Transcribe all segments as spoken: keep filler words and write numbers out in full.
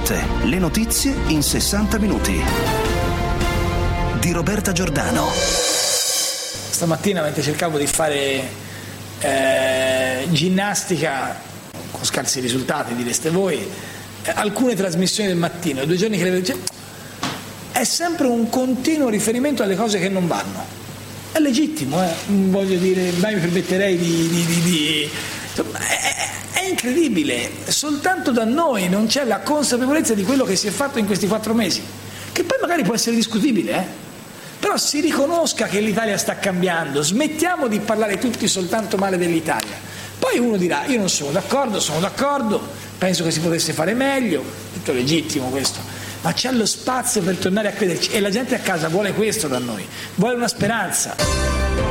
Notte, le notizie in sessanta minuti. Di Roberta Giordano. Stamattina, mentre cercavo di fare eh, ginnastica, con scarsi risultati direste voi, eh, alcune trasmissioni del mattino, due giorni che le vedo, cioè, è sempre un continuo riferimento alle cose che non vanno. È legittimo, eh? Voglio dire, mai mi permetterei di... di, di, di... Insomma, è, è incredibile, soltanto da noi non c'è la consapevolezza di quello che si è fatto in questi quattro mesi, che poi magari può essere discutibile, eh? Però si riconosca che l'Italia sta cambiando, smettiamo di parlare tutti soltanto male dell'Italia. Poi uno dirà, io non sono d'accordo, sono d'accordo, penso che si potesse fare meglio, tutto legittimo questo, ma c'è lo spazio per tornare a crederci e la gente a casa vuole questo da noi, vuole una speranza.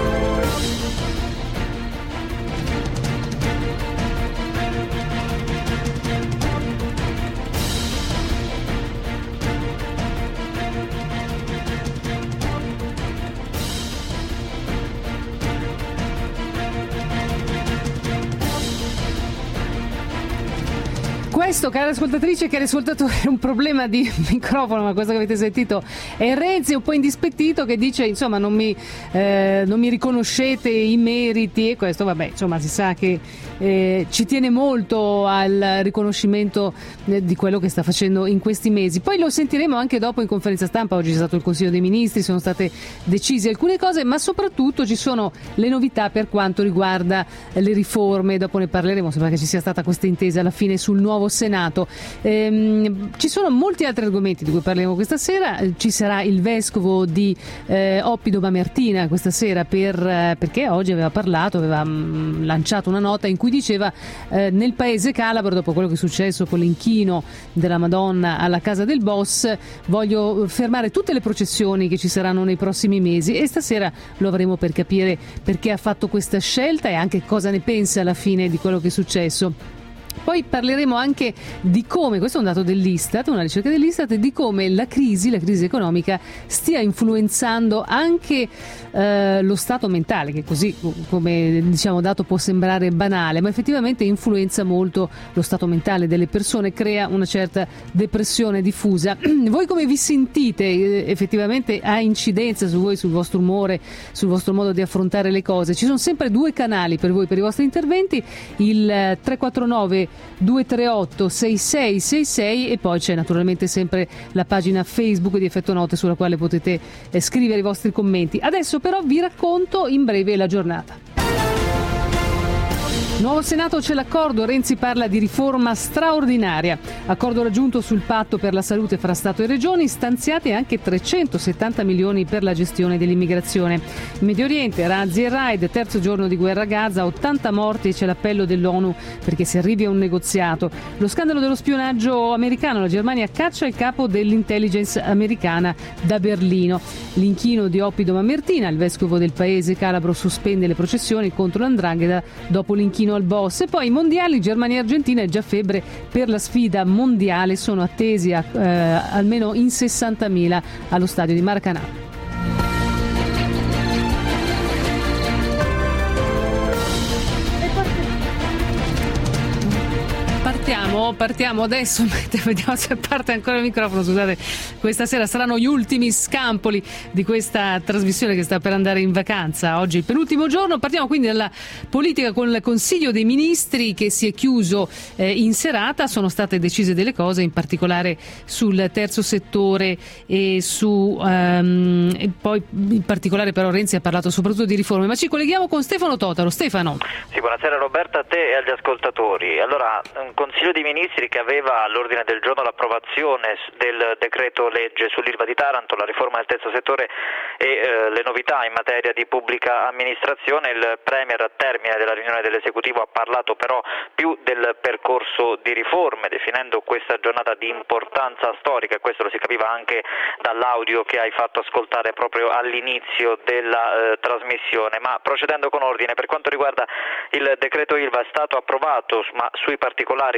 Questo, care ascoltatrici e cari ascoltatori, è un problema di microfono, ma questo che avete sentito è Renzi un po' indispettito che dice insomma non mi, eh, non mi riconoscete i meriti, e questo vabbè insomma si sa che eh, ci tiene molto al riconoscimento eh, di quello che sta facendo in questi mesi. Poi lo sentiremo anche dopo in conferenza stampa, oggi c'è stato il Consiglio dei Ministri, sono state decise alcune cose, ma soprattutto ci sono le novità per quanto riguarda le riforme, dopo ne parleremo, sembra che ci sia stata questa intesa alla fine sul nuovo Senato. Ehm, ci sono molti altri argomenti di cui parleremo questa sera. Ci sarà il vescovo di eh, Oppido Mamertina questa sera per, eh, perché oggi aveva parlato, aveva mh, lanciato una nota in cui diceva eh, nel paese calabro, dopo quello che è successo con l'inchino della Madonna alla casa del boss, voglio fermare tutte le processioni che ci saranno nei prossimi mesi, e stasera lo avremo per capire perché ha fatto questa scelta e anche cosa ne pensa alla fine di quello che è successo. Poi parleremo anche di come, questo è un dato dell'Istat, una ricerca dell'Istat, di come la crisi, la crisi economica stia influenzando anche eh, lo stato mentale, che così come diciamo dato può sembrare banale, ma effettivamente influenza molto lo stato mentale delle persone, crea una certa depressione diffusa. Voi come vi sentite? Effettivamente ha incidenza su voi, sul vostro umore, sul vostro modo di affrontare le cose? Ci sono sempre due canali per voi, per i vostri interventi, il tre quattro nove due tre otto sei sei sei sei e poi c'è naturalmente sempre la pagina Facebook di Effetto Note sulla quale potete eh, scrivere i vostri commenti. Adesso però vi racconto in breve la giornata. Nuovo Senato, c'è l'accordo, Renzi parla di riforma straordinaria, accordo raggiunto sul patto per la salute fra Stato e Regioni, stanziati anche trecentosettanta milioni per la gestione dell'immigrazione. In Medio Oriente, razzi e raid, terzo giorno di guerra a Gaza, ottanta morti e c'è l'appello dell'ONU perché si arrivi a un negoziato. Lo scandalo dello spionaggio americano, la Germania caccia il capo dell'intelligence americana da Berlino. L'inchino di Oppido Mamertina, il vescovo del paese calabro sospende le processioni contro l'Andrangheta dopo l'inchino al boss. E poi i mondiali, Germania e Argentina, è già febbre per la sfida mondiale, sono attesi a, eh, almeno in sessantamila allo stadio di Maracanã. Partiamo, partiamo adesso, vediamo se parte ancora il microfono, scusate, questa sera saranno gli ultimi scampoli di questa trasmissione che sta per andare in vacanza, oggi il penultimo giorno. Partiamo quindi dalla politica con il Consiglio dei Ministri che si è chiuso eh, in serata, sono state decise delle cose, in particolare sul terzo settore e su um, e poi in particolare però Renzi ha parlato soprattutto di riforme, ma ci colleghiamo con Stefano Totaro. Stefano. Sì, buonasera Roberta, a te e agli ascoltatori. Allora, un Consiglio dei Ministri che aveva all'ordine del giorno l'approvazione del decreto legge sull'Ilva di Taranto, la riforma del terzo settore e eh, le novità in materia di pubblica amministrazione. Il Premier a termine della riunione dell'esecutivo ha parlato però più del percorso di riforme, definendo questa giornata di importanza storica, e questo lo si capiva anche dall'audio che hai fatto ascoltare proprio all'inizio della eh, trasmissione. Ma procedendo con ordine, per quanto riguarda il decreto Ilva, è stato approvato, ma sui particolari il Premier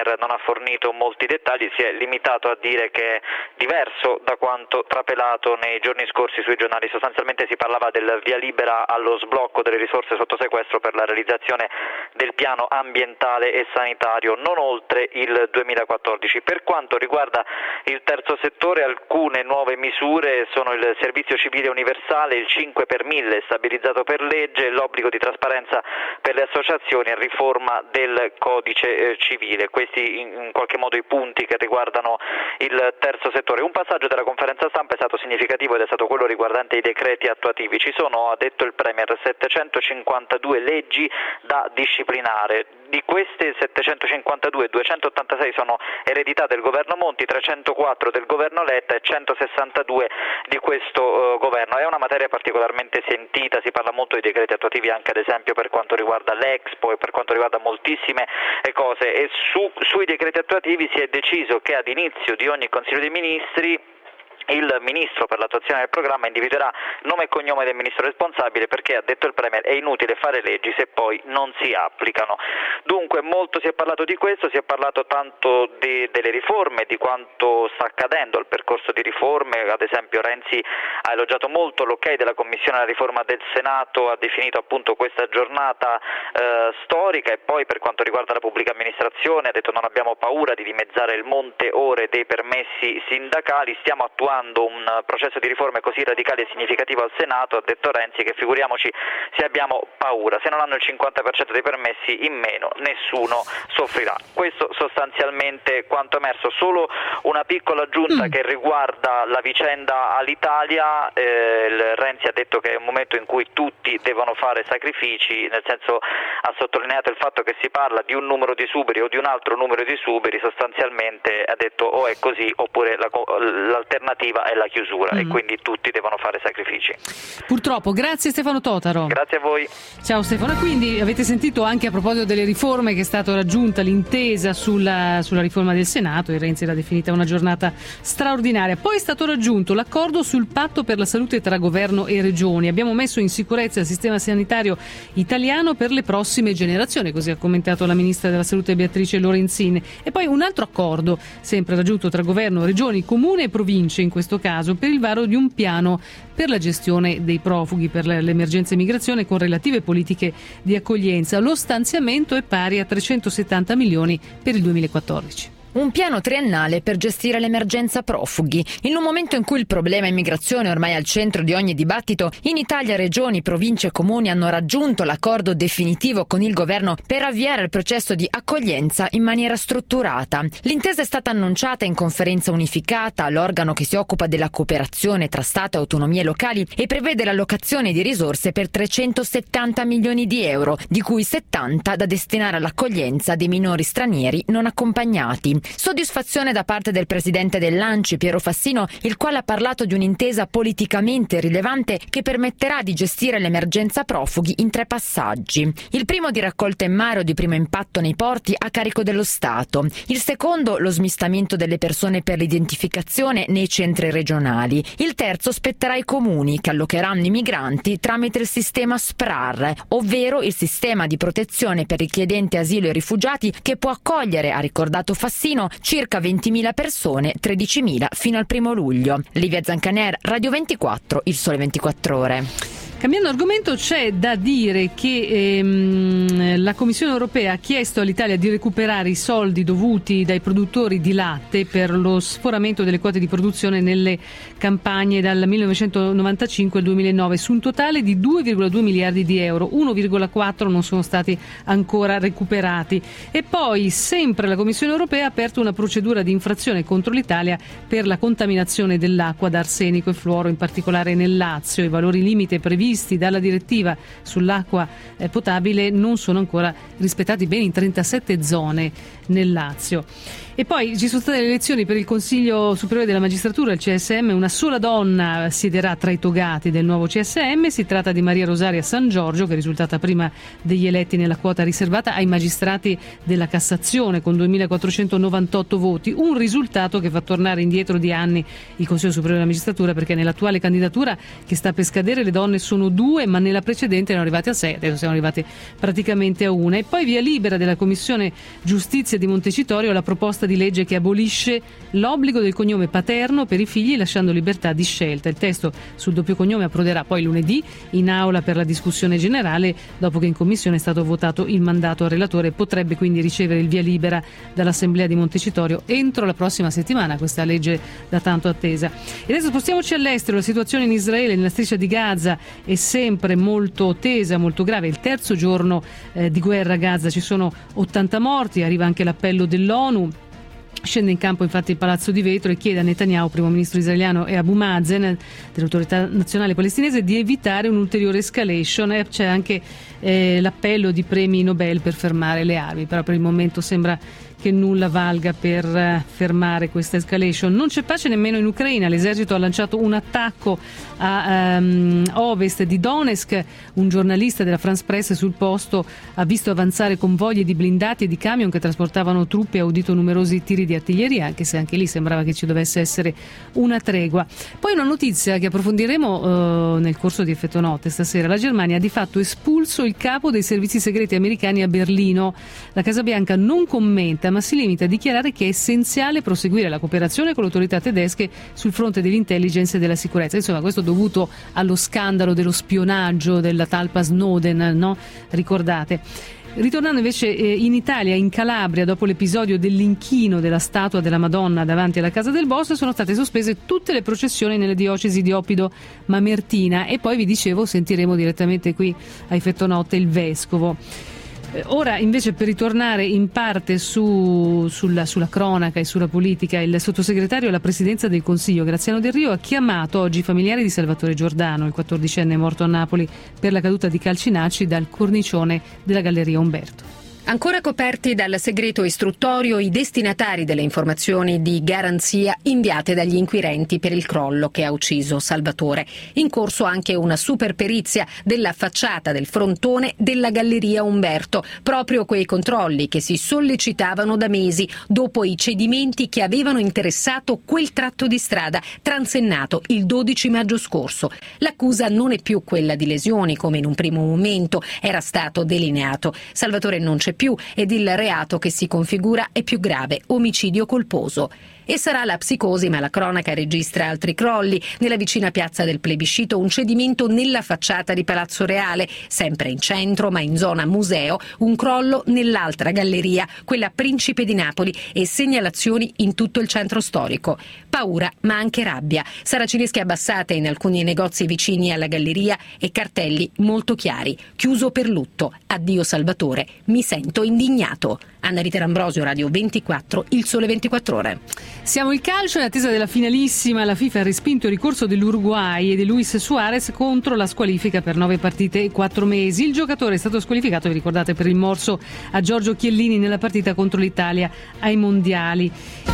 Premier non ha fornito molti dettagli, si è limitato a dire che è diverso da quanto trapelato nei giorni scorsi sui giornali. Sostanzialmente si parlava del via libera allo sblocco delle risorse sotto sequestro per la realizzazione del piano ambientale e sanitario non oltre il duemilaquattordici. Per quanto riguarda il terzo settore, alcune nuove misure sono il servizio civile universale, il cinque per mille stabilizzato per legge, l'obbligo di trasparenza per le associazioni e riforma del codice eh, civile. Questi in, in qualche modo i punti che riguardano il terzo settore. Un passaggio della conferenza stampa è stato significativo ed è stato quello riguardante i decreti attuativi. Ci sono, ha detto il Premier, settecentocinquantadue leggi da disciplinare. Di queste settecentocinquantadue, duecentottantasei sono eredità del governo Monti, trecentoquattro del governo Letta e centosessantadue di questo uh, governo. È una materia particolarmente sentita, si parla molto di decreti attuativi anche ad esempio per quanto riguarda l'Expo e per quanto riguarda moltissime cose, e su, sui decreti attuativi si è deciso che ad inizio di ogni Consiglio dei Ministri il Ministro per l'attuazione del programma individuerà nome e cognome del Ministro responsabile, perché, ha detto il Premier, è inutile fare leggi se poi non si applicano. Dunque molto si è parlato di questo, si è parlato tanto de, delle riforme, di quanto sta accadendo al percorso di riforme. Ad esempio Renzi ha elogiato molto l'ok della Commissione alla riforma del Senato, ha definito appunto questa giornata eh, storica, e poi per quanto riguarda la pubblica amministrazione ha detto non abbiamo paura di dimezzare il monte ore dei permessi sindacali, stiamo attuando un processo di riforme così radicale e significativo al Senato, ha detto Renzi, che figuriamoci se abbiamo paura, se non hanno il cinquanta per cento dei permessi in meno nessuno soffrirà. Questo sostanzialmente quanto emerso. Solo una piccola aggiunta mm. che riguarda la vicenda all'Italia. eh, Renzi ha detto che è un momento in cui tutti devono fare sacrifici, nel senso ha sottolineato il fatto che si parla di un numero di esuberi o di un altro numero di esuberi, sostanzialmente ha detto o è così oppure la, l'alternativa è la chiusura, mm. e quindi tutti devono fare sacrifici. Purtroppo. Grazie Stefano Totaro. Grazie a voi. Ciao Stefano. Quindi avete sentito anche a proposito delle riforme che è stata raggiunta l'intesa sulla, sulla riforma del Senato, e Renzi l'ha definita una giornata straordinaria. Poi è stato raggiunto l'accordo sul patto per la salute tra governo e regioni. Abbiamo messo in sicurezza il sistema sanitario italiano per le prossime generazioni, così ha commentato la ministra della salute Beatrice Lorenzin. E poi un altro accordo sempre raggiunto tra governo, regioni, comune e province, in questo caso per il varo di un piano per la gestione dei profughi, per l'emergenza immigrazione, con relative politiche di accoglienza. Lo stanziamento è pari a trecentosettanta milioni per il duemilaquattordici. Un piano triennale per gestire l'emergenza profughi. In un momento in cui il problema immigrazione è ormai al centro di ogni dibattito, in Italia regioni, province e comuni hanno raggiunto l'accordo definitivo con il governo per avviare il processo di accoglienza in maniera strutturata. L'intesa è stata annunciata in conferenza unificata, l'organo che si occupa della cooperazione tra Stato e autonomie locali, e prevede l'allocazione di risorse per trecentosettanta milioni di euro, di cui settanta da destinare all'accoglienza dei minori stranieri non accompagnati. Soddisfazione da parte del presidente dell'ANCI, Piero Fassino, il quale ha parlato di un'intesa politicamente rilevante che permetterà di gestire l'emergenza profughi in tre passaggi. Il primo di raccolta in mare o di primo impatto nei porti a carico dello Stato. Il secondo, lo smistamento delle persone per l'identificazione nei centri regionali. Il terzo spetterà ai comuni, che allocheranno i migranti tramite il sistema S P R A R, ovvero il sistema di protezione per richiedenti asilo e rifugiati, che può accogliere, ha ricordato Fassino, circa ventimila persone, tredicimila fino al primo luglio. Livia Zancaner, Radio ventiquattro, Il Sole ventiquattro Ore. Cambiando argomento, c'è da dire che ehm, la Commissione europea ha chiesto all'Italia di recuperare i soldi dovuti dai produttori di latte per lo sforamento delle quote di produzione nelle campagne dal millenovecentonovantacinque al duemilanove, su un totale di due virgola due miliardi di euro. uno virgola quattro non sono stati ancora recuperati. E poi sempre la Commissione europea ha aperto una procedura di infrazione contro l'Italia per la contaminazione dell'acqua da arsenico e fluoro, in particolare nel Lazio. I valori limite previsti dalla direttiva sull'acqua potabile non sono ancora rispettati bene in trentasette zone nel Lazio. E poi ci sono state le elezioni per il Consiglio Superiore della Magistratura, il C S M. Una sola donna siederà tra i togati del nuovo C S M. Si tratta di Maria Rosaria San Giorgio, che è risultata prima degli eletti nella quota riservata ai magistrati della Cassazione con duemilaquattrocentonovantotto voti, un risultato che fa tornare indietro di anni il Consiglio Superiore della Magistratura, perché nell'attuale candidatura che sta per scadere le donne sono sono due, ma nella precedente erano arrivati a sei, adesso siamo arrivati praticamente a una. E poi via libera della Commissione Giustizia di Montecitorio la proposta di legge che abolisce l'obbligo del cognome paterno per i figli, lasciando libertà di scelta. Il testo sul doppio cognome approderà poi lunedì in aula per la discussione generale, dopo che in commissione è stato votato il mandato al relatore. Potrebbe quindi ricevere il via libera dall'Assemblea di Montecitorio entro la prossima settimana, questa legge da tanto attesa. E adesso spostiamoci all'estero. La situazione in Israele, nella striscia di Gaza, è sempre molto tesa, molto grave. Il terzo giorno eh, di guerra a Gaza, ci sono ottanta morti, arriva anche l'appello dell'ONU. Scende in campo infatti il Palazzo di Vetro e chiede a Netanyahu, primo ministro israeliano, e a Abu Mazen, dell'autorità nazionale palestinese, di evitare un'ulteriore escalation. E c'è anche eh, l'appello di premi Nobel per fermare le armi, però per il momento sembra che nulla valga per uh, fermare questa escalation. Non c'è pace nemmeno in Ucraina. L'esercito ha lanciato un attacco a um, ovest di Donetsk. Un giornalista della France Press sul posto ha visto avanzare convogli di blindati e di camion che trasportavano truppe e ha udito numerosi tiri di artiglieria, anche se anche lì sembrava che ci dovesse essere una tregua. Poi una notizia che approfondiremo uh, nel corso di Effetto Notte stasera. La Germania ha di fatto espulso il capo dei servizi segreti americani a Berlino. La Casa Bianca non commenta, ma si limita a dichiarare che è essenziale proseguire la cooperazione con le autorità tedesche sul fronte dell'intelligence e della sicurezza. Insomma, questo dovuto allo scandalo dello spionaggio della talpa Snowden, no? Ricordate. Ritornando invece in Italia, in Calabria, dopo l'episodio dell'inchino della statua della Madonna davanti alla Casa del Bosco, sono state sospese tutte le processioni nelle diocesi di Oppido Mamertina. E poi vi dicevo, sentiremo direttamente qui a Effetto Notte il vescovo. Ora invece, per ritornare in parte su, sulla, sulla cronaca e sulla politica, il sottosegretario alla Presidenza del Consiglio Graziano Del Rio ha chiamato oggi i familiari di Salvatore Giordano, il quattordicenne morto a Napoli per la caduta di Calcinacci dal cornicione della Galleria Umberto. Ancora coperti dal segreto istruttorio i destinatari delle informazioni di garanzia inviate dagli inquirenti per il crollo che ha ucciso Salvatore. In corso anche una superperizia della facciata del frontone della Galleria Umberto, proprio quei controlli che si sollecitavano da mesi dopo i cedimenti che avevano interessato quel tratto di strada transennato il dodici maggio scorso. L'accusa non è più quella di lesioni, come in un primo momento era stato delineato. Salvatore non c'è più ed il reato che si configura è più grave: omicidio colposo. E sarà la psicosi, ma la cronaca registra altri crolli. Nella vicina piazza del Plebiscito un cedimento nella facciata di Palazzo Reale, sempre in centro ma in zona museo, un crollo nell'altra galleria, quella Principe di Napoli, e segnalazioni in tutto il centro storico. Paura ma anche rabbia, saracinesche abbassate in alcuni negozi vicini alla galleria e cartelli molto chiari: chiuso per lutto, addio Salvatore, mi sento indignato. Anna Rita D'Ambrosio, Radio ventiquattro, Il Sole ventiquattro Ore. Siamo il calcio, in attesa della finalissima. La FIFA ha respinto il ricorso dell'Uruguay e di Luis Suarez contro la squalifica per nove partite e quattro mesi. Il giocatore è stato squalificato, vi ricordate, per il morso a Giorgio Chiellini nella partita contro l'Italia ai mondiali.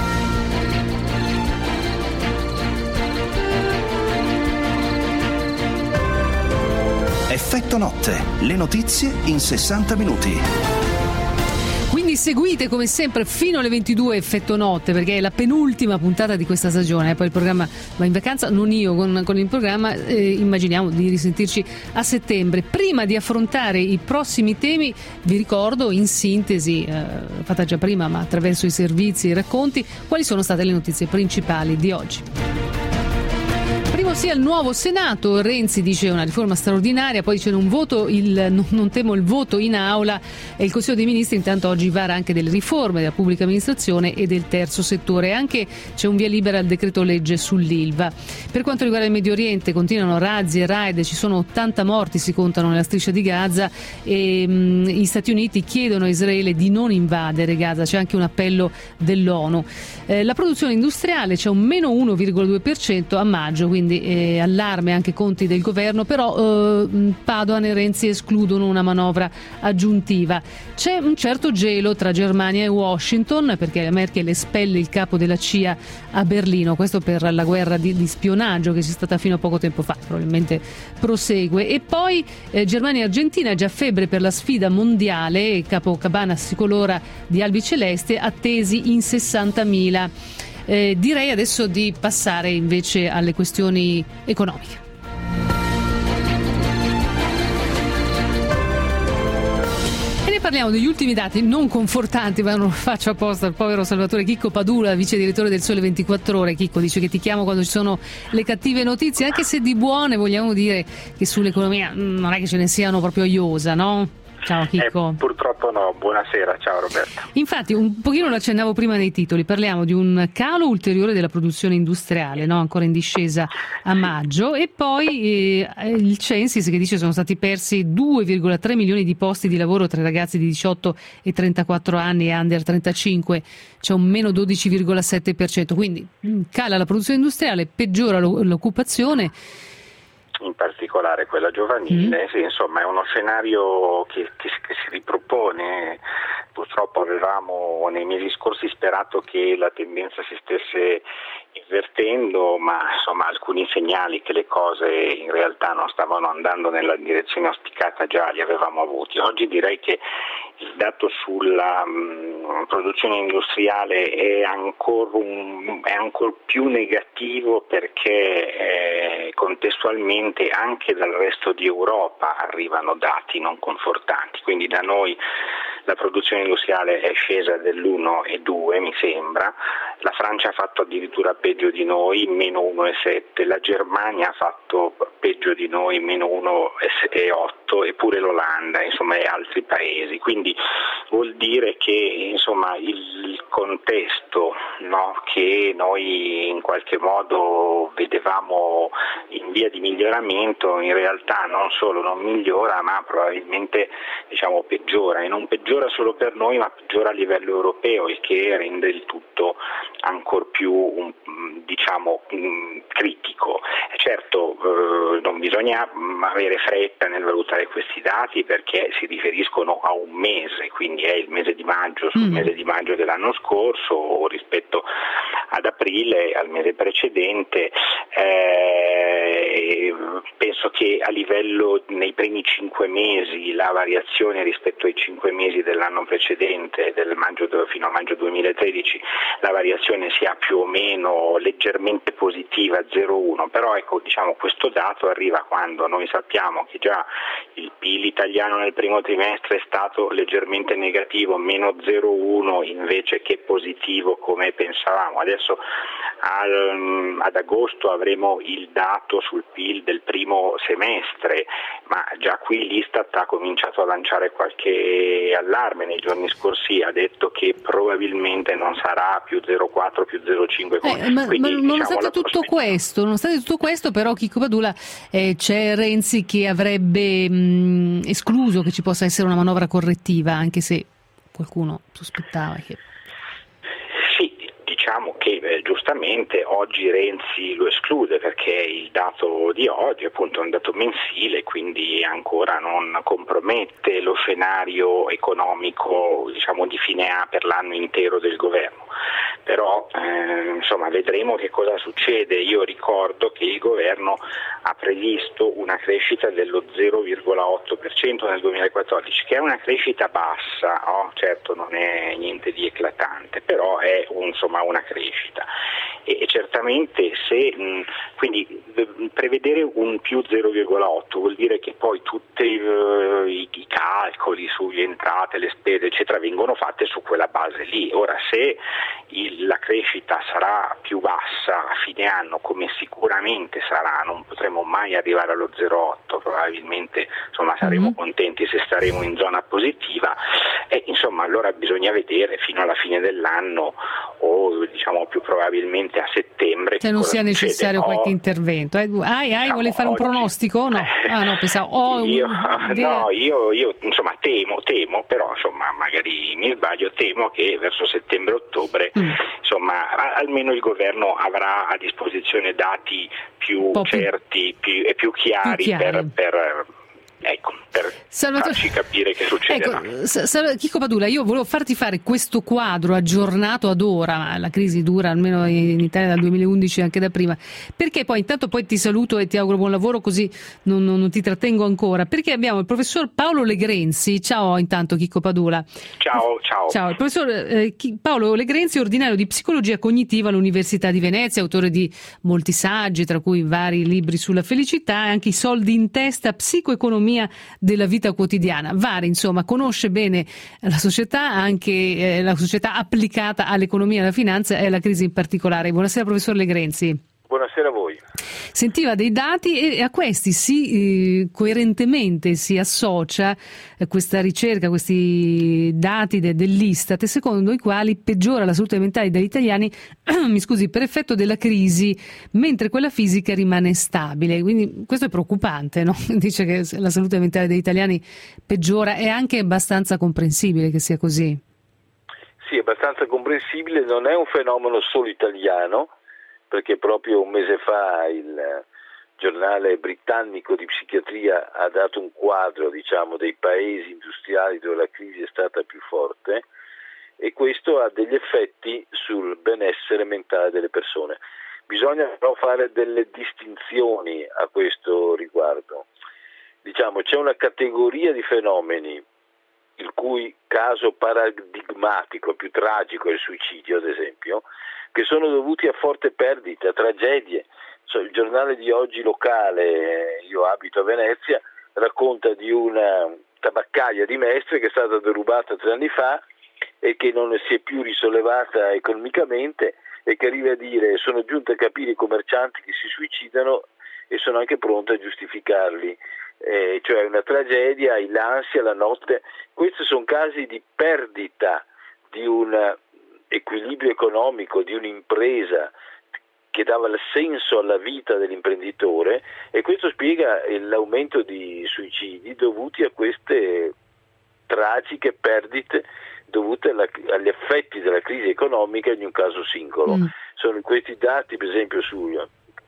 Effetto Notte, le notizie in sessanta minuti. Quindi seguite come sempre fino alle ventidue Effetto Notte, perché è la penultima puntata di questa stagione. Poi il programma va in vacanza, non io con, con il programma, eh, immaginiamo di risentirci a settembre. Prima di affrontare i prossimi temi, vi ricordo in sintesi, eh, fatta già prima ma attraverso i servizi e i racconti, quali sono state le notizie principali di oggi. Primo sia il nuovo Senato. Renzi dice una riforma straordinaria, poi c'è un voto, il, non, non temo il voto in aula, e il Consiglio dei Ministri intanto oggi vara anche delle riforme della pubblica amministrazione e del terzo settore. Anche c'è un via libera al decreto legge sull'Ilva. Per quanto riguarda il Medio Oriente, continuano razzi e raid, ci sono ottanta morti, si contano, nella striscia di Gaza, e mh, gli Stati Uniti chiedono a Israele di non invadere Gaza. C'è anche un appello dell'ONU. Eh, la produzione industriale, c'è un meno uno virgola due per cento a maggio, quindi Eh, allarme anche conti del governo, però eh, Padoan e Renzi escludono una manovra aggiuntiva. C'è un certo gelo tra Germania e Washington, perché Merkel espelle il capo della C I A a Berlino, questo per la guerra di, di spionaggio che c'è stata fino a poco tempo fa, probabilmente prosegue. E poi eh, Germania e Argentina, già febbre per la sfida mondiale, capo Cabana si colora di albiceleste, attesi in sessantamila. Eh, direi adesso di passare invece alle questioni economiche. parliamo degli ultimi dati non confortanti, ma non faccio apposta il povero Salvatore Chicco Padula, vice direttore del Sole ventiquattro Ore. Chicco dice che ti chiamo quando ci sono le cattive notizie, anche se di buone vogliamo dire che sull'economia non è che ce ne siano proprio a iosa, no? Ciao Chicco. Eh, purtroppo no, buonasera, ciao Roberta. Infatti un pochino lo accennavo prima nei titoli, parliamo di un calo ulteriore della produzione industriale, no? Ancora in discesa a maggio, e poi eh, il Censis che dice sono stati persi due virgola tre milioni di posti di lavoro tra ragazzi di diciotto e trentaquattro anni e under trentacinque, c'è un meno dodici virgola sette per cento, quindi cala la produzione industriale, peggiora l'occupazione. In particolare quella giovanile, mm. sì, insomma è uno scenario che, che, che si ripropone. Purtroppo avevamo nei mesi scorsi sperato che la tendenza si stesse invertendo, ma insomma alcuni segnali che le cose in realtà non stavano andando nella direzione auspicata già li avevamo avuti. Oggi direi che il dato sulla mh, produzione industriale è ancora un, è ancora più negativo perché eh, contestualmente anche dal resto di Europa arrivano dati non confortanti, quindi da noi la produzione industriale è scesa dell'uno virgola due mi sembra, la Francia ha fatto addirittura peggio di noi, meno uno virgola sette, la Germania ha fatto peggio di noi, meno uno virgola otto, eppure l'Olanda, insomma e altri paesi, quindi vuol dire che insomma il contesto, no, che noi in qualche modo vedevamo in via di miglioramento in realtà non solo non migliora ma probabilmente diciamo peggiora, e non peggiora solo per noi ma peggiora a livello europeo, il che rende il tutto ancor più um, diciamo um, critico. Certo eh, non bisogna avere fretta nel valutare questi dati perché si riferiscono a un mese, quindi è il mese di maggio sul mm. mese di maggio dell'anno scorso rispetto ad aprile, al mese precedente. Eh, penso che a livello nei primi cinque mesi la variazione rispetto ai cinque mesi dell'anno precedente, del maggio, fino a maggio duemilatredici, la variazione sia più o meno leggermente positiva, zero virgola uno, però ecco diciamo questo dato arriva quando noi sappiamo che già il P I L italiano nel primo trimestre è stato leggermente negativo, meno zero virgola uno invece che positivo come pensavamo. Adesso al, ad agosto avremo il dato sul P I L del primo semestre, ma già qui l'Istat ha cominciato a lanciare qualche allarme. Nei giorni scorsi ha detto che probabilmente non sarà più zero virgola quattro, più zero virgola cinque. Eh, ma, quindi, ma nonostante diciamo, tutto questo, nonostante tutto questo, però Chicco Padula, eh, c'è Renzi che avrebbe mh, escluso che ci possa essere una manovra correttiva, anche se qualcuno sospettava che... Diciamo che eh, giustamente oggi Renzi lo esclude perché il dato di oggi appunto è un dato mensile, quindi ancora non compromette lo scenario economico diciamo di fine A per l'anno intero del governo. Però eh, insomma vedremo che cosa succede. Io ricordo che il governo ha previsto una crescita dello zero virgola otto per cento nel duemilaquattordici, che è una crescita bassa, no? Certo non è niente di eclatante, però è un, insomma una crescita. E certamente se mh, quindi prevedere un più zero virgola otto vuol dire che poi tutti uh, i, i calcoli sulle entrate, le spese eccetera vengono fatte su quella base lì. Ora se il, la crescita sarà più bassa a fine anno, come sicuramente sarà, non potremo mai arrivare allo zero virgola otto, probabilmente insomma saremo mm-hmm. contenti se staremo in zona positiva, e insomma allora bisogna vedere fino alla fine dell'anno o diciamo più probabilmente a settembre se non sia necessario o, qualche intervento. Eh, ai, ai, diciamo, vuole fare oggi, un pronostico? No, ah, no pensavo oh, io, no io, io insomma temo, temo però insomma magari mi sbaglio, temo che verso settembre-ottobre mm. insomma a, almeno il governo avrà a disposizione dati più certi più, e più chiari, più chiari. per, per ecco, per Salvatore... farci capire che succederà. Ecco, Sal- Chicco Padula, io volevo farti fare questo quadro aggiornato ad ora, la crisi dura almeno in Italia dal duemilaundici, anche da prima, perché poi intanto poi ti saluto e ti auguro buon lavoro, così non, non, non ti trattengo ancora, perché abbiamo il professor Paolo Legrenzi. Ciao intanto Chicco Padula. Ciao, ciao. Ciao, il professor eh, Paolo Legrenzi, ordinario di psicologia cognitiva all'Università di Venezia, autore di molti saggi, tra cui vari libri sulla felicità e anche I soldi in testa, psicoeconomia del della vita quotidiana. Vari, insomma, conosce bene la società, anche eh, la società applicata all'economia e alla finanza e alla crisi in particolare. Buonasera professor Legrenzi. Buonasera a voi. Sentiva dei dati e a questi si eh, coerentemente si associa eh, questa ricerca, questi dati de, dell'Istat, secondo i quali peggiora la salute mentale degli italiani mi scusi, per effetto della crisi, mentre quella fisica rimane stabile. Quindi questo è preoccupante, no? Dice che la salute mentale degli italiani peggiora, è anche abbastanza comprensibile che sia così. Sì, è abbastanza comprensibile, non è un fenomeno solo italiano, perché proprio un mese fa il giornale britannico di psichiatria ha dato un quadro, diciamo, dei paesi industriali dove la crisi è stata più forte, e questo ha degli effetti sul benessere mentale delle persone. Bisogna però fare delle distinzioni a questo riguardo. Diciamo, c'è una categoria di fenomeni il cui caso paradigmatico, più tragico è il suicidio, ad esempio, che sono dovuti a forte perdita, a tragedie. Il giornale di oggi locale, io abito a Venezia, racconta di una tabaccaia di Mestre che è stata derubata tre anni fa e che non si è più risollevata economicamente, e che arriva a dire: sono giunto a capire i commercianti che si suicidano e sono anche pronto a giustificarli. Eh, cioè una tragedia, l'ansia, la notte. Questi sono casi di perdita di un equilibrio economico, di un'impresa che dava il senso alla vita dell'imprenditore, e questo spiega l'aumento di suicidi dovuti a queste tragiche perdite dovute alla, agli effetti della crisi economica in un caso singolo. Mm. Sono questi dati, per esempio, sul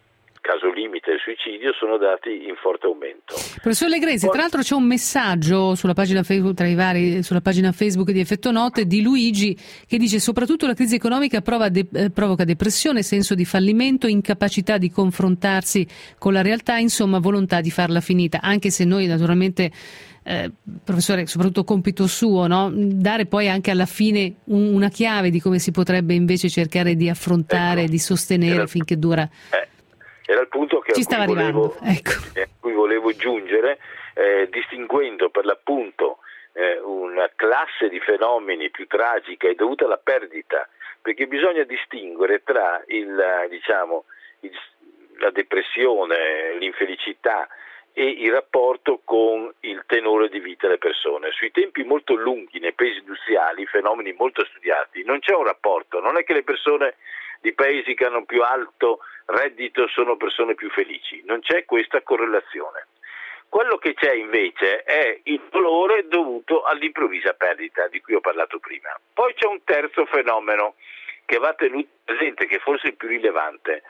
caso limite del suicidio, sono dati in forte aumento. Professor Legrenzi, tra l'altro c'è un messaggio sulla pagina Facebook, tra i vari, sulla pagina Facebook di Effetto Note, di Luigi, che dice: soprattutto la crisi economica prova de- eh, provoca depressione, senso di fallimento, incapacità di confrontarsi con la realtà, insomma volontà di farla finita. Anche se noi naturalmente, eh, professore, soprattutto compito suo, no? Dare poi anche alla fine un, una chiave di come si potrebbe invece cercare di affrontare, ecco, di sostenere era, finché dura. Eh. Era il punto che Ci a, stava cui volevo, ecco. a cui volevo giungere, eh, distinguendo per l'appunto eh, una classe di fenomeni più tragica e dovuta alla perdita, perché bisogna distinguere tra il, diciamo, il, la depressione, l'infelicità e il rapporto con il tenore di vita delle persone. Sui tempi molto lunghi nei paesi industriali, fenomeni molto studiati, non c'è un rapporto, non è che le persone di paesi che hanno più alto reddito sono persone più felici, non c'è questa correlazione. Quello che c'è invece è il dolore dovuto all'improvvisa perdita di cui ho parlato prima. Poi c'è un terzo fenomeno che va tenuto presente, che forse è il più rilevante.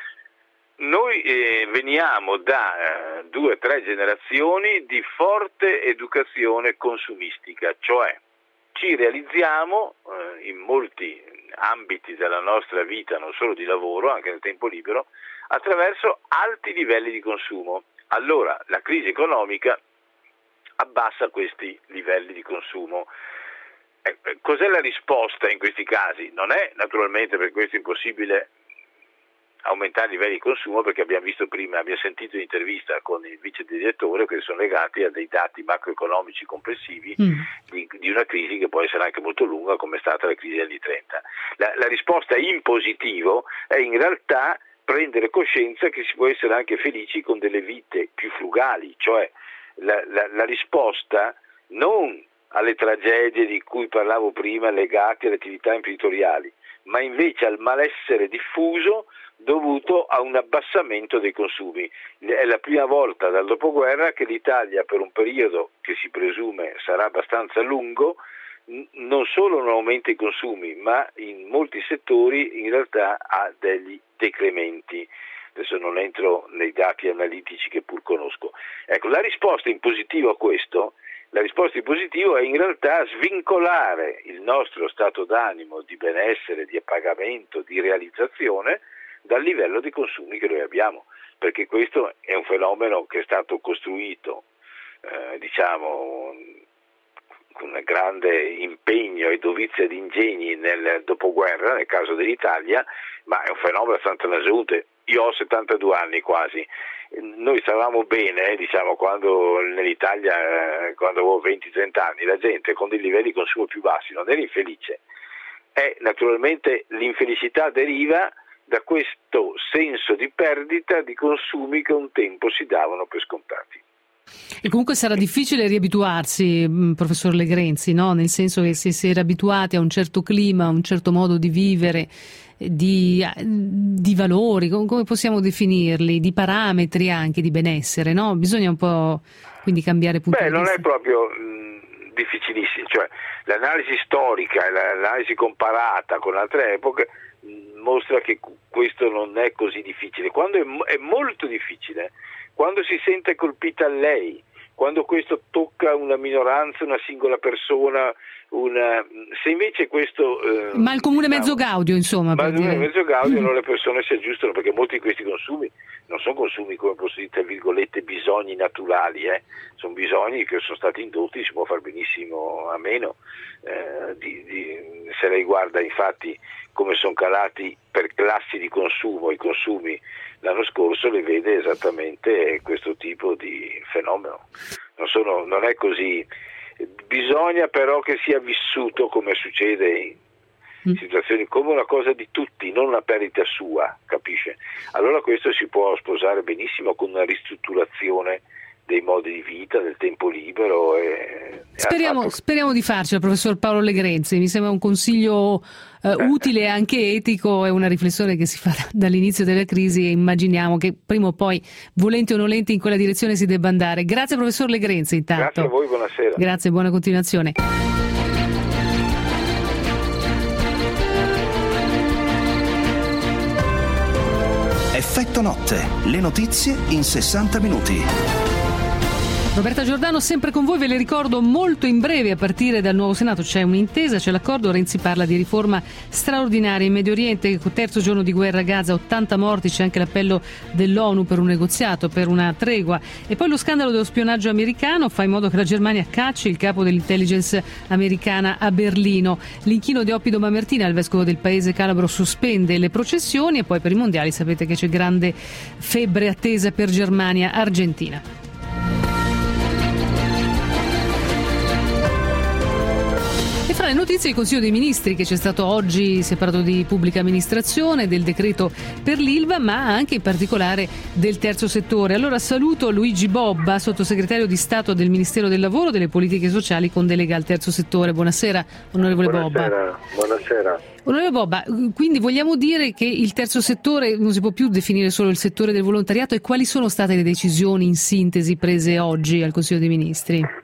Noi eh, veniamo da eh, due o tre generazioni di forte educazione consumistica, cioè ci realizziamo eh, in molti ambiti della nostra vita, non solo di lavoro, anche nel tempo libero, attraverso alti livelli di consumo. Allora la crisi economica abbassa questi livelli di consumo. Eh, cos'è la risposta in questi casi? Non è naturalmente, per questo impossibile, aumentare i livelli di consumo, perché abbiamo visto prima, abbiamo sentito un'intervista con il vice direttore, che sono legati a dei dati macroeconomici complessivi mm. di, di una crisi che può essere anche molto lunga, come è stata la crisi degli anni trenta. La, la risposta in positivo è in realtà prendere coscienza che si può essere anche felici con delle vite più frugali, cioè la, la, la risposta non alle tragedie di cui parlavo prima legate alle attività imprenditoriali, ma invece al malessere diffuso dovuto a un abbassamento dei consumi. È la prima volta dal dopoguerra che l'Italia, per un periodo che si presume sarà abbastanza lungo, non solo non aumenta i consumi, ma in molti settori in realtà ha degli decrementi. Adesso non entro nei dati analitici che pur conosco. Ecco, la risposta in positivo a questo, la risposta in positivo è in realtà svincolare il nostro stato d'animo di benessere, di appagamento, di realizzazione dal livello di consumi che noi abbiamo, perché questo è un fenomeno che è stato costruito, eh, diciamo, con un grande impegno e dovizia di ingegni nel dopoguerra, nel caso dell'Italia, ma è un fenomeno abbastanza nascente. Io ho settantadue anni quasi noi stavamo bene, diciamo, quando nell'Italia, eh, quando avevo venti trenta anni, la gente con dei livelli di consumo più bassi non era infelice. E naturalmente l'infelicità deriva da questo senso di perdita di consumi che un tempo si davano per scontati. E comunque sarà difficile riabituarsi, professor Legrenzi, no? Nel senso che se si era abituati a un certo clima, a un certo modo di vivere, di, di valori, come possiamo definirli, di parametri anche di benessere, no? Bisogna un po' quindi cambiare punto Beh, di vista. non è proprio mh, difficilissimo, cioè l'analisi storica e l'analisi comparata con altre epoche mh, mostra che questo non è così difficile. Quando è, è molto difficile, quando si sente colpita lei, quando questo tocca una minoranza, una singola persona, una... se invece questo... Eh, ma il comune diciamo, mezzo gaudio, insomma. Ma per il comune dire. mezzo gaudio, allora le persone si aggiustano, perché molti di questi consumi non sono consumi, come posso dire, tra virgolette, bisogni naturali, eh? Sono bisogni che sono stati indotti, si può far benissimo a meno. Eh, di, di, se lei guarda infatti come sono calati per classi di consumo i consumi l'anno scorso, le vede esattamente questo tipo di fenomeno. Non, sono, non è così. Bisogna però che sia vissuto, come succede in situazioni, come una cosa di tutti, non una perdita sua, capisce? Allora questo si può sposare benissimo con una ristrutturazione dei modi di vita, del tempo libero. E, speriamo, speriamo di farcela, professor Paolo Legrenzi. Mi sembra un consiglio eh, utile e anche etico, è una riflessione che si fa dall'inizio della crisi e immaginiamo che prima o poi, volenti o nolenti, in quella direzione si debba andare. Grazie professor Legrenzi intanto. Grazie a voi, buonasera. Grazie, buona continuazione. Effetto notte, le notizie in sessanta minuti. Roberta Giordano sempre con voi, ve le ricordo molto in breve a partire dal nuovo Senato c'è un'intesa, c'è l'accordo, Renzi parla di riforma straordinaria in Medio Oriente, terzo giorno di guerra a Gaza, ottanta morti, c'è anche l'appello dell'ONU per un negoziato, per una tregua e poi lo scandalo dello spionaggio americano fa in modo che la Germania cacci il capo dell'intelligence americana a Berlino, l'inchino di Oppido Mamertina, il vescovo del paese calabro, sospende le processioni e poi per i mondiali sapete che c'è grande febbre attesa per Germania-Argentina. E fra le notizie il Consiglio dei Ministri che c'è stato oggi, si è parlato di pubblica amministrazione, del decreto per l'Ilva, ma anche in particolare del terzo settore. Allora saluto Luigi Bobba, sottosegretario di Stato del Ministero del Lavoro e delle Politiche Sociali con delega al terzo settore. Buonasera, onorevole Buonasera. Bobba. Buonasera. Onorevole Bobba, quindi vogliamo dire che il terzo settore non si può più definire solo il settore del volontariato e quali sono state le decisioni in sintesi prese oggi al Consiglio dei Ministri?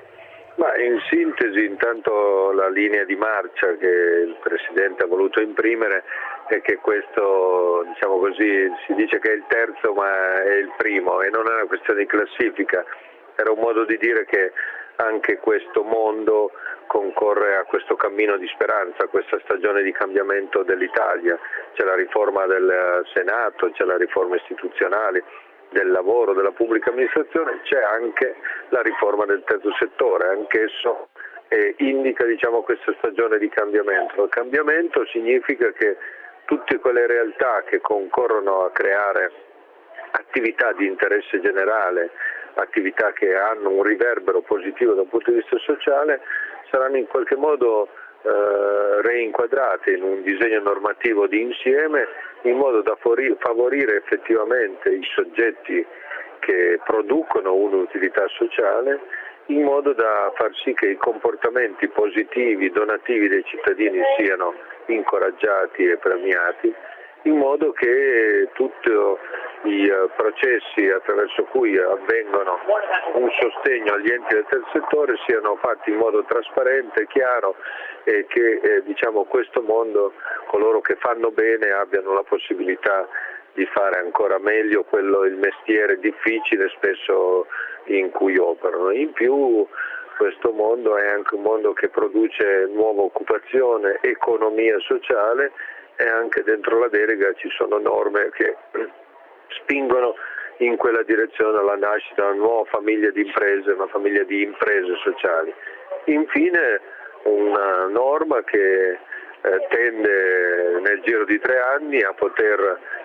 Ma in sintesi intanto la linea di marcia che il Presidente ha voluto imprimere è che questo, diciamo così, si dice che è il terzo ma è il primo e non è una questione di classifica, era un modo di dire che anche questo mondo concorre a questo cammino di speranza, a questa stagione di cambiamento dell'Italia. C'è la riforma del Senato, c'è la riforma istituzionale, del lavoro, della pubblica amministrazione, c'è anche la riforma del terzo settore, anch'esso eh, indica diciamo, questa stagione di cambiamento. Il cambiamento significa che tutte quelle realtà che concorrono a creare attività di interesse generale, attività che hanno un riverbero positivo da un punto di vista sociale, saranno in qualche modo eh, reinquadrate in un disegno normativo di insieme in modo da favorire effettivamente i soggetti che producono un'utilità sociale, in modo da far sì che i comportamenti positivi, donativi dei cittadini siano incoraggiati e premiati, in modo che tutti i processi attraverso cui avvengono un sostegno agli enti del terzo settore siano fatti in modo trasparente, chiaro e che eh, diciamo, questo mondo, coloro che fanno bene abbiano la possibilità di fare ancora meglio quello, il mestiere difficile spesso in cui operano. In più questo mondo è anche un mondo che produce nuova occupazione, economia sociale e anche dentro la delega ci sono norme che spingono in quella direzione alla nascita di una nuova famiglia di imprese, una famiglia di imprese sociali. Infine una norma che eh, tende nel giro di tre anni a poter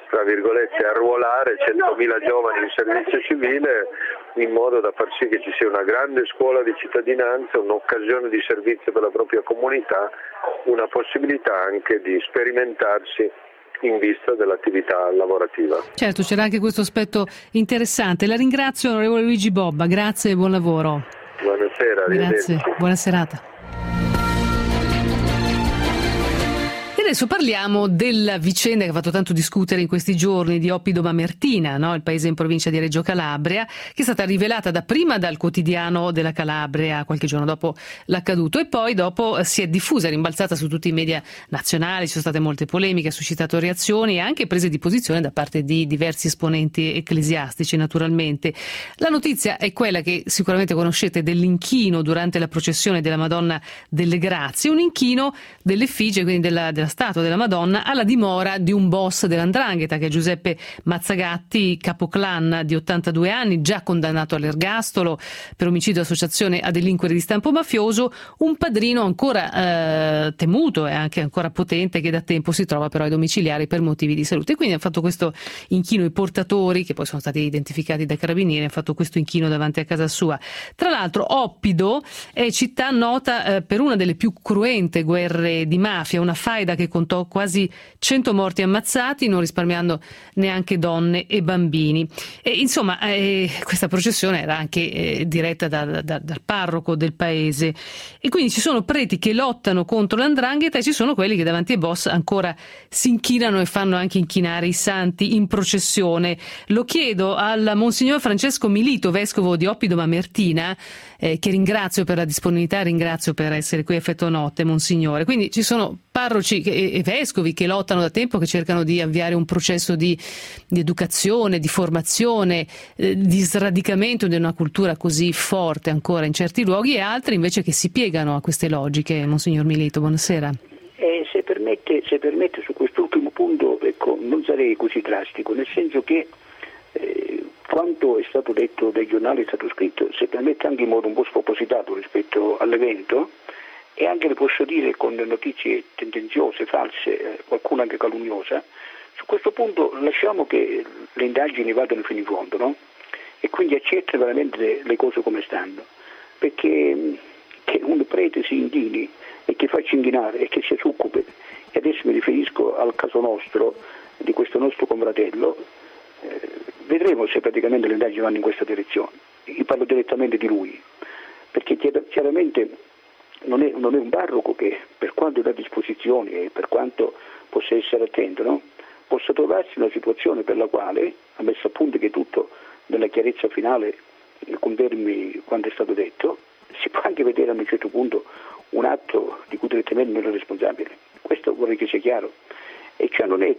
tra virgolette, arruolare centomila giovani in servizio civile in modo da far sì che ci sia una grande scuola di cittadinanza, un'occasione di servizio per la propria comunità, una possibilità anche di sperimentarsi in vista dell'attività lavorativa. Certo, c'era anche questo aspetto interessante. La ringrazio, onorevole Luigi Bobba, grazie e buon lavoro. Buonasera, grazie, buona serata. Adesso parliamo della vicenda che ha fatto tanto discutere in questi giorni di Oppido Mamertina, no? Il paese in provincia di Reggio Calabria, che è stata rivelata dapprima dal quotidiano della Calabria qualche giorno dopo l'accaduto e poi dopo si è diffusa, rimbalzata su tutti i media nazionali, ci sono state molte polemiche, ha suscitato reazioni e anche prese di posizione da parte di diversi esponenti ecclesiastici naturalmente. La notizia è quella che sicuramente conoscete dell'inchino durante la processione della Madonna delle Grazie, un inchino dell'effigie, quindi della, della statua della Madonna, alla dimora di un boss dell'Andrangheta che è Giuseppe Mazzagatti, capoclan di ottantadue anni, già condannato all'ergastolo per omicidio e associazione a delinquere di stampo mafioso, un padrino ancora eh, temuto e anche ancora potente che da tempo si trova però ai domiciliari per motivi di salute. Quindi hanno fatto questo inchino i portatori, che poi sono stati identificati dai carabinieri, hanno fatto questo inchino davanti a casa sua. Tra l'altro Oppido è città nota eh, per una delle più cruente guerre di mafia, una faida che contò quasi cento morti ammazzati, non risparmiando neanche donne e bambini. E, insomma, eh, questa processione era anche eh, diretta da, da, dal parroco del paese. E quindi ci sono preti che lottano contro l'Andrangheta e ci sono quelli che davanti ai boss ancora si inchinano e fanno anche inchinare i santi in processione. Lo chiedo al Monsignor Francesco Milito, vescovo di Oppido Mamertina, eh, che ringrazio per la disponibilità, ringrazio per essere qui a Effetto Notte, Monsignore. Quindi ci sono parroci e, e vescovi che lottano da tempo, che cercano di avviare un processo di, di educazione, di formazione, eh, di sradicamento di una cultura così forte ancora in certi luoghi, e altri invece che si piegano a queste logiche. Monsignor Milito, buonasera. Eh, se permette, se permette su quest'ultimo punto, ecco, non sarei così drastico, nel senso che eh, quanto è stato detto dai giornali, è stato scritto, se permette anche in modo un po' spropositato rispetto all'evento, e anche le posso dire con notizie tendenziose, false, eh, qualcuna anche calunnosa. Su questo punto lasciamo che le indagini vadano fino in fondo, no? E quindi accetta veramente le, le cose come stanno, perché che un prete si inchini e che faccia inchinare e che sia succube, e adesso mi riferisco al caso nostro, di questo nostro confratello, eh, vedremo se praticamente le indagini vanno in questa direzione. Io parlo direttamente di lui, perché chiaramente non è, non è un parroco che, per quanto dà disposizioni e per quanto possa essere attento, no? Possa trovarsi in una situazione per la quale, ammesso appunto che tutto nella chiarezza finale confermi quanto è stato detto, si può anche vedere a un certo punto un atto di cui direttamente non è responsabile. Questo vorrei che sia chiaro. E cioè non è,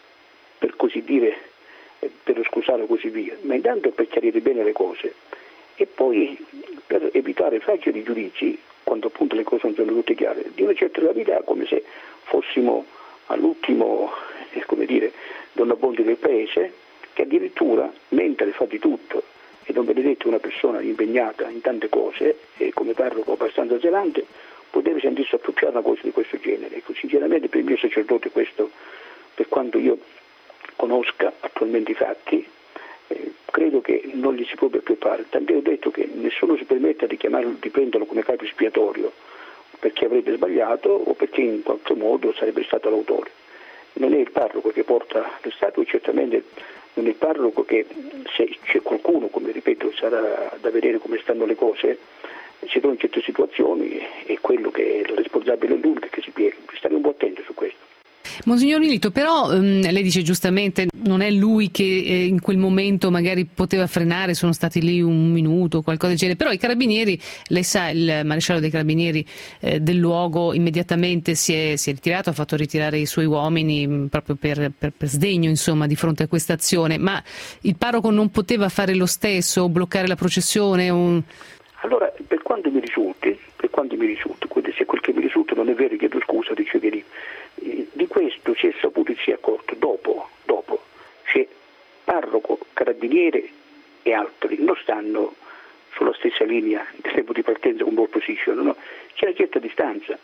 per così dire, per scusare così via, ma intanto per chiarire bene le cose e poi per evitare facili giudizi, quando appunto le cose non sono tutte chiare, di una certa gravità, come se fossimo all'ultimo, eh, come dire, Donna Bondi del paese, che addirittura, mentre fa di tutto, e Don Benedetto è una persona impegnata in tante cose, e come parroco abbastanza zelante, poteva sentirsi appropriare una cosa di questo genere. Ecco, sinceramente per il mio sacerdote questo, per quanto io conosca attualmente i fatti, eh, credo che non gli si può preoccupare. Tant'è ho detto che nessuno si permetta di chiamarlo, di prenderlo come capo espiatorio perché avrebbe sbagliato o perché in qualche modo sarebbe stato l'autore. Non è il parroco che porta le statue, certamente non è il parroco che, se c'è qualcuno, come ripeto, sarà da vedere come stanno le cose, si trova in certe situazioni, è quello che è il responsabile, è lui che si piega. Stare un po' attento su questo. Monsignor Milito, però ehm, lei dice giustamente non è lui che eh, in quel momento magari poteva frenare, sono stati lì un minuto o qualcosa del genere, però i carabinieri, lei sa, il maresciallo dei carabinieri eh, del luogo immediatamente si è, si è ritirato, ha fatto ritirare i suoi uomini mh, proprio per, per, per sdegno, insomma, di fronte a questa azione, ma il parroco non poteva fare lo stesso, bloccare la processione? Un... Allora, per quanto mi risulti, per quanto mi risulti, se quel che mi risulta non è vero, chiedo scusa, dice che di, di questo si è saputo e si è accorto dopo, dopo, c'è parroco, carabiniere e altri, non stanno sulla stessa linea di tempo di partenza con ball position, no? C'è una certa distanza,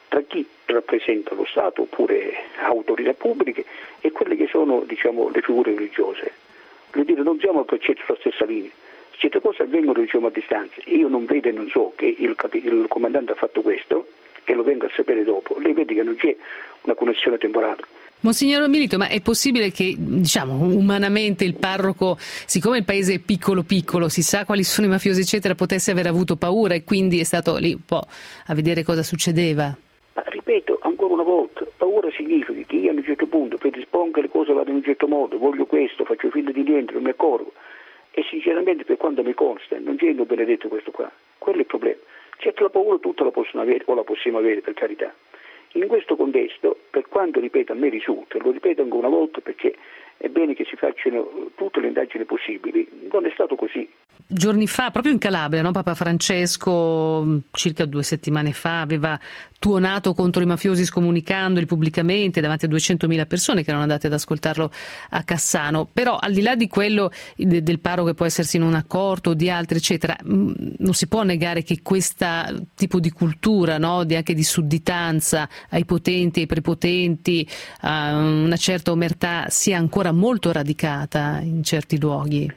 tra chi rappresenta lo Stato oppure autorità pubbliche e quelle che sono, diciamo, le figure religiose. Voglio dire, non siamo per certo sulla stessa linea. Certe cose avvengono, diciamo, a distanza. Io non vedo e non so che il, il comandante ha fatto questo, che lo venga a sapere dopo. Lei vede che non c'è una connessione temporale. Monsignor Milito, ma è possibile che, diciamo, umanamente il parroco, siccome il paese è piccolo piccolo, si sa quali sono i mafiosi eccetera, potesse aver avuto paura e quindi è stato lì un po' a vedere cosa succedeva? Ma ripeto ancora una volta, paura significa che io a un certo punto predispongo che le cose vadano in un certo modo, voglio questo, faccio finta di niente, non mi accorgo. E sinceramente, per quanto mi consta, non c'è benedetto questo qua. Quello è il problema. Certo, la paura tutta la possono avere o la possiamo avere, per carità. In questo contesto, per quanto, ripeto, a me risulta, lo ripeto ancora una volta perché è bene che si facciano tutte le indagini possibili, non è stato così. Giorni fa, proprio in Calabria, no? Papa Francesco, circa due settimane fa, aveva tuonato contro i mafiosi scomunicandoli pubblicamente davanti a duecentomila persone che erano andate ad ascoltarlo a Cassano. Però al di là di quello del parroco che può essersi non accorto o di altri eccetera, non si può negare che questo tipo di cultura, no? di, anche di sudditanza ai potenti, ai prepotenti, a una certa omertà sia ancora molto radicata in certi luoghi.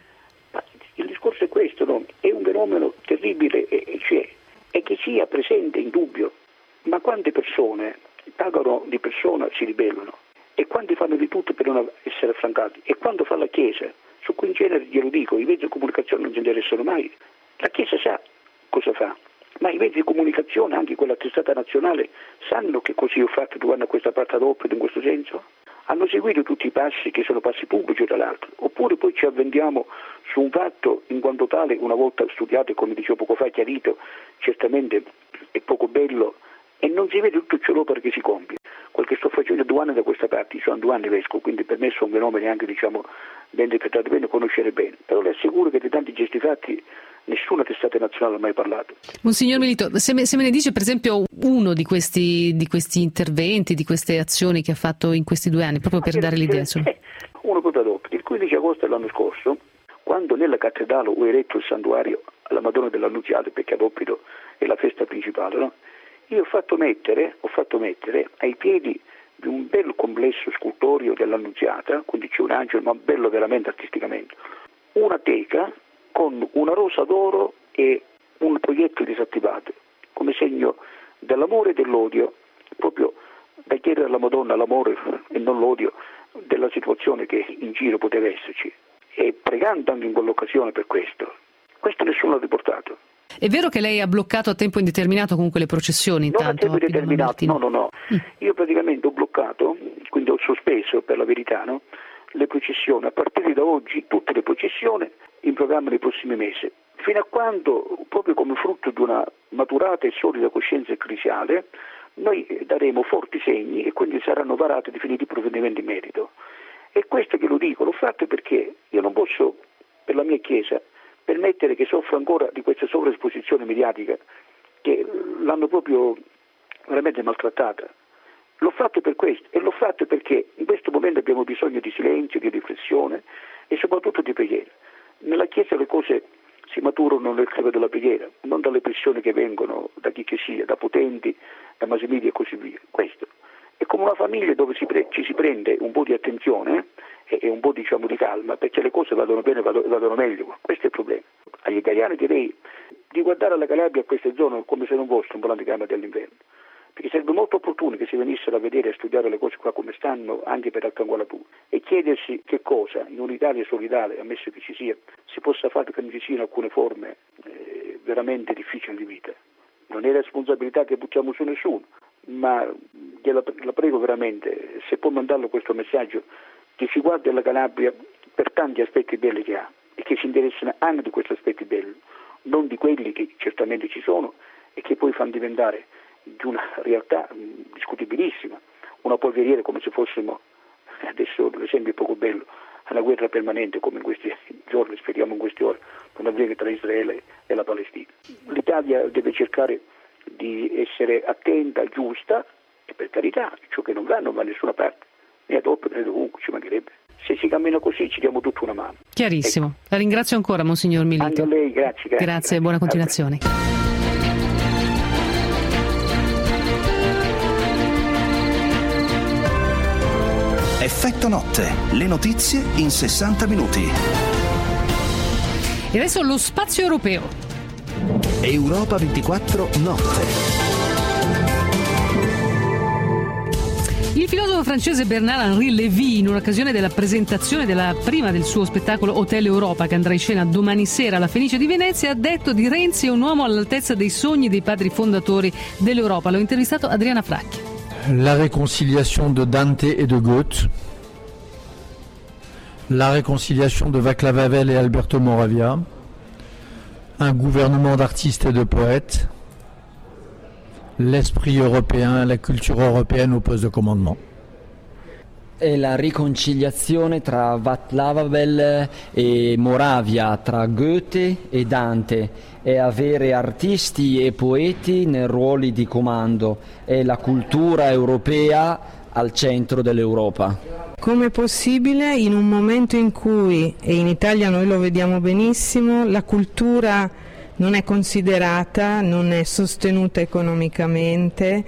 Il discorso è questo, no? È un fenomeno terribile e, e c'è, e che sia presente in dubbio. Ma quante persone pagano di persona si ribellano e quanti fanno di tutto per non essere affrancati? E quando fa la Chiesa, su cui in genere glielo dico, i mezzi di comunicazione non si interessano mai, la Chiesa sa cosa fa, ma i mezzi di comunicazione, anche quella testata nazionale, sanno che così ho fatto due anni a questa parte d'opera in questo senso? Hanno seguito tutti i passi che sono passi pubblici tra l'altro, oppure poi ci avvendiamo su un fatto in quanto tale, una volta studiato e come dicevo poco fa chiarito, certamente è poco bello e non si vede tutto ciò l'opera che si compie. Quel che sto facendo due anni da questa parte, sono due anni vescovo, quindi per me sono fenomeni anche, diciamo, ben decretati bene, conoscere bene, però le assicuro che di tanti gesti fatti nessuna testata nazionale ha mai parlato. Monsignor Milito, se me, se me ne dice per esempio uno di questi, di questi interventi, di queste azioni che ha fatto in questi due anni, proprio per ah, dare l'idea. Insomma. Eh, uno proprio dopo, il quindici agosto dell'anno scorso, quando nella cattedrale ho eretto il santuario alla Madonna dell'Annunziata, perché ad Oppido è la festa principale, no? Io ho fatto mettere, ho fatto mettere ai piedi di un bel complesso scultorio dell'Annunziata, quindi c'è un angelo, ma bello veramente artisticamente, una teca con una rosa d'oro e un proiettile disattivato, come segno dell'amore e dell'odio, proprio da chiedere alla Madonna l'amore e non l'odio della situazione che in giro poteva esserci, e pregando anche in quell'occasione per questo. Questo nessuno l'ha riportato. È vero che lei ha bloccato a tempo indeterminato comunque le processioni? Non intanto, a tempo indeterminato, no, no, no. Mm. Io praticamente ho bloccato, quindi ho sospeso per la verità, no, le processioni. A partire da oggi tutte le processioni in programma nei prossimi mesi, fino a quando, proprio come frutto di una maturata e solida coscienza ecclesiale, noi daremo forti segni e quindi saranno varati definiti provvedimenti in merito. E questo che lo dico, l'ho fatto perché io non posso, per la mia Chiesa, permettere che soffra ancora di questa sovraesposizione mediatica che l'hanno proprio veramente maltrattata. L'ho fatto per questo e l'ho fatto perché in questo momento abbiamo bisogno di silenzio, di riflessione e soprattutto di preghiera. Nella Chiesa le cose si maturano nel clima della preghiera, non dalle pressioni che vengono da chi che sia, da potenti, da mass media e così via. Questo è come una famiglia dove si pre- ci si prende un po' di attenzione e, e un po' diciamo di calma perché le cose vadano bene e vadano, vadano meglio. Questo è il problema. Agli italiani direi di guardare la Calabria a queste zone come se non fosse un volante gamma dell'inverno, perché sarebbe molto opportuno che si venissero a vedere e a studiare le cose qua come stanno anche per Arcanguala pure e chiedersi che cosa in un'Italia solidale, ammesso che ci sia, si possa fare perché non ci siano alcune forme eh, veramente difficili di vita. Non è responsabilità che buttiamo su nessuno, ma gliela, la prego veramente, se può mandarlo questo messaggio, che si guardi alla Calabria per tanti aspetti belli che ha e che si interessano anche di questi aspetti belli, non di quelli che certamente ci sono e che poi fanno diventare di una realtà mh, discutibilissima, una polveriera come se fossimo, adesso l'esempio è poco bello, una guerra permanente come in questi giorni, speriamo in queste ore, non avviene tra Israele e la Palestina. L'Italia deve cercare di essere attenta, giusta, e per carità, ciò che non va non va da nessuna parte, né ad opera né dovunque, ci mancherebbe. Se si cammina così ci diamo tutta una mano. Chiarissimo. Ecco. La ringrazio ancora, Monsignor Milito. Anche a lei, grazie. Grazie, grazie e buona continuazione. Effetto notte, le notizie in sessanta minuti. E adesso lo spazio europeo. Europa ventiquattro notte. Il filosofo francese Bernard-Henri Lévy, in un'occasione della presentazione della prima del suo spettacolo Hotel Europa, che andrà in scena domani sera alla Fenice di Venezia, ha detto di Renzi è un uomo all'altezza dei sogni dei padri fondatori dell'Europa. L'ho intervistato Adriana Fracchi. La réconciliation de Dante et de Goethe, la réconciliation de Václav Havel et Alberto Moravia, un gouvernement d'artistes et de poètes, l'esprit européen, la culture européenne au poste de commandement. È la riconciliazione tra Václav Havel e Moravia, tra Goethe e Dante, è avere artisti e poeti nei ruoli di comando, è la cultura europea al centro dell'Europa. Come è possibile in un momento in cui, e in Italia noi lo vediamo benissimo, la cultura non è considerata, non è sostenuta economicamente,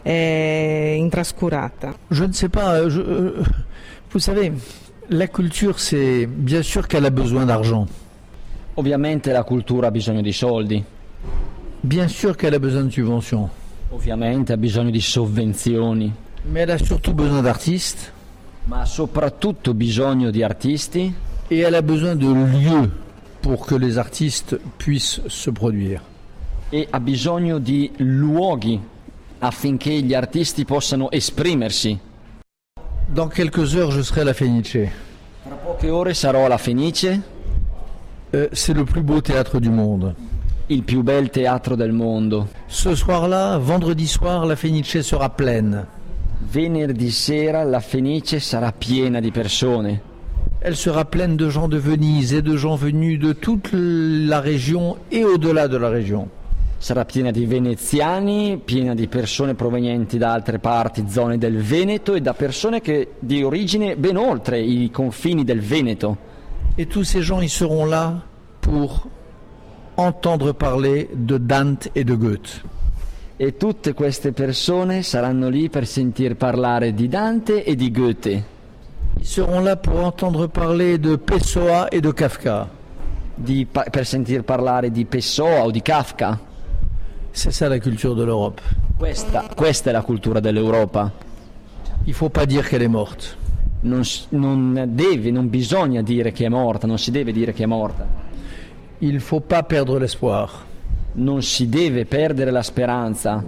è intrascurata. Je ne sais pas, je, vous savez, la culture c'est bien sûr qu'elle a besoin d'argent. Ovviamente la cultura ha bisogno di soldi. Bien sûr qu'elle a besoin de subventions. Ovviamente ha bisogno di sovvenzioni. Mais elle a surtout besoin d'artistes. Ma ha soprattutto bisogno di artisti. Et elle a besoin de lieux pour que les artistes puissent se produire. E ha bisogno di luoghi affinché gli artisti possano esprimersi. Dans quelques heures, je serai à la Fenice. Tra poche ore sarò alla Fenice. Euh, c'est le plus beau théâtre du monde. Il più bel teatro del mondo. Ce soir-là, vendredi soir, la Fenice sera pleine. Venerdì sera la Fenice sarà piena di persone. Elle sera pleine de gens de Venise et de gens venus de toute la région et au-delà de la région. Sarà piena di veneziani, piena di persone provenienti da altre parti, zone del Veneto e da persone che di origine ben oltre i confini del Veneto. Et tous ces gens, ils seront là pour entendre parler de Dante et de Goethe. E tutte queste persone saranno lì per sentir parlare di Dante e di Goethe. Ils seront là pour entendre parler de Pessoa et de Kafka. Di, per sentir parlare di Pessoa o di Kafka. C'est ça la culture de l'Europe. Questa, questa è la cultura dell'Europa. Il faut pas dire qu'elle est morte. Non, non deve, non bisogna dire che è morta, non si deve dire che è morta. Il faut pas perdre l'espoir. Non si deve perdere la speranza.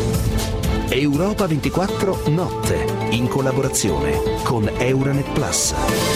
Europa ventiquattro notte, in collaborazione con Euranet Plus.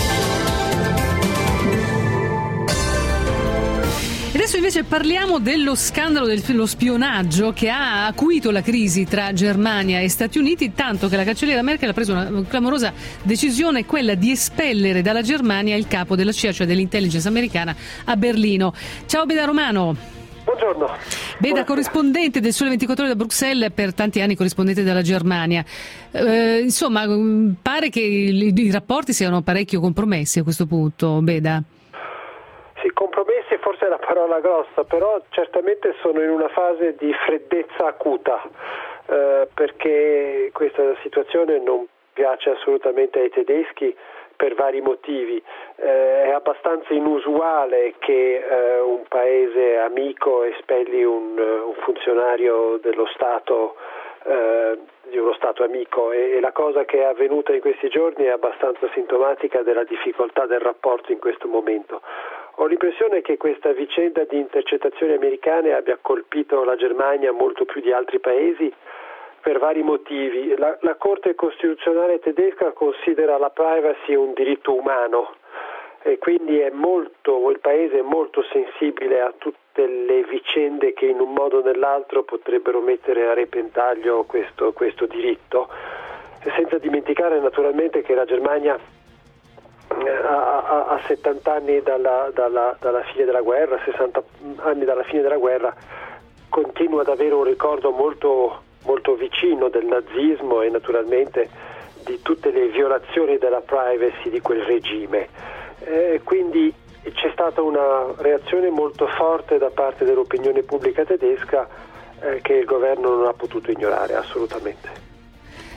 Adesso invece parliamo dello scandalo dello spionaggio che ha acuito la crisi tra Germania e Stati Uniti, tanto che la cancelliera Merkel ha preso una clamorosa decisione, quella di espellere dalla Germania il capo della C I A, cioè dell'intelligence americana, a Berlino. Ciao Beda Romano. Buongiorno. Beda, corrispondente del Sole ventiquattro Ore da Bruxelles, per tanti anni corrispondente della Germania. Eh, insomma, pare che i, i rapporti siano parecchio compromessi a questo punto, Beda. Sì, compromessi forse è la parola grossa, però certamente sono in una fase di freddezza acuta, eh, perché questa situazione non piace assolutamente ai tedeschi per vari motivi. Eh, è abbastanza inusuale che eh, un paese amico espelli un, un funzionario dello Stato, eh, di uno Stato amico, e, e la cosa che è avvenuta in questi giorni è abbastanza sintomatica della difficoltà del rapporto in questo momento. Ho l'impressione che questa vicenda di intercettazioni americane abbia colpito la Germania molto più di altri paesi, per vari motivi. La, la Corte Costituzionale tedesca considera la privacy un diritto umano e quindi è molto, il paese è molto sensibile a tutte le vicende che in un modo o nell'altro potrebbero mettere a repentaglio questo, questo diritto, senza dimenticare naturalmente che la Germania a, a settanta anni dalla, dalla, dalla fine della guerra, sessanta anni dalla fine della guerra, continua ad avere un ricordo molto molto vicino del nazismo e naturalmente di tutte le violazioni della privacy di quel regime. Eh, quindi c'è stata una reazione molto forte da parte dell'opinione pubblica tedesca eh, che il governo non ha potuto ignorare assolutamente.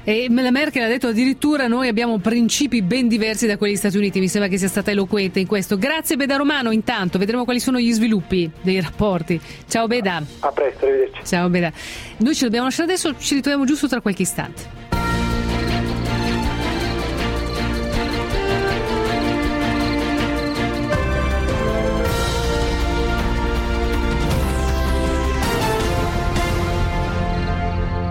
E la Merkel ha detto addirittura noi abbiamo principi ben diversi da quelli degli Stati Uniti. Mi sembra che sia stata eloquente in questo. Grazie Beda Romano, intanto vedremo quali sono gli sviluppi dei rapporti. Ciao Beda. A presto, arrivederci. Ciao Beda. Noi ci dobbiamo lasciare adesso, ci ritroviamo giusto tra qualche istante.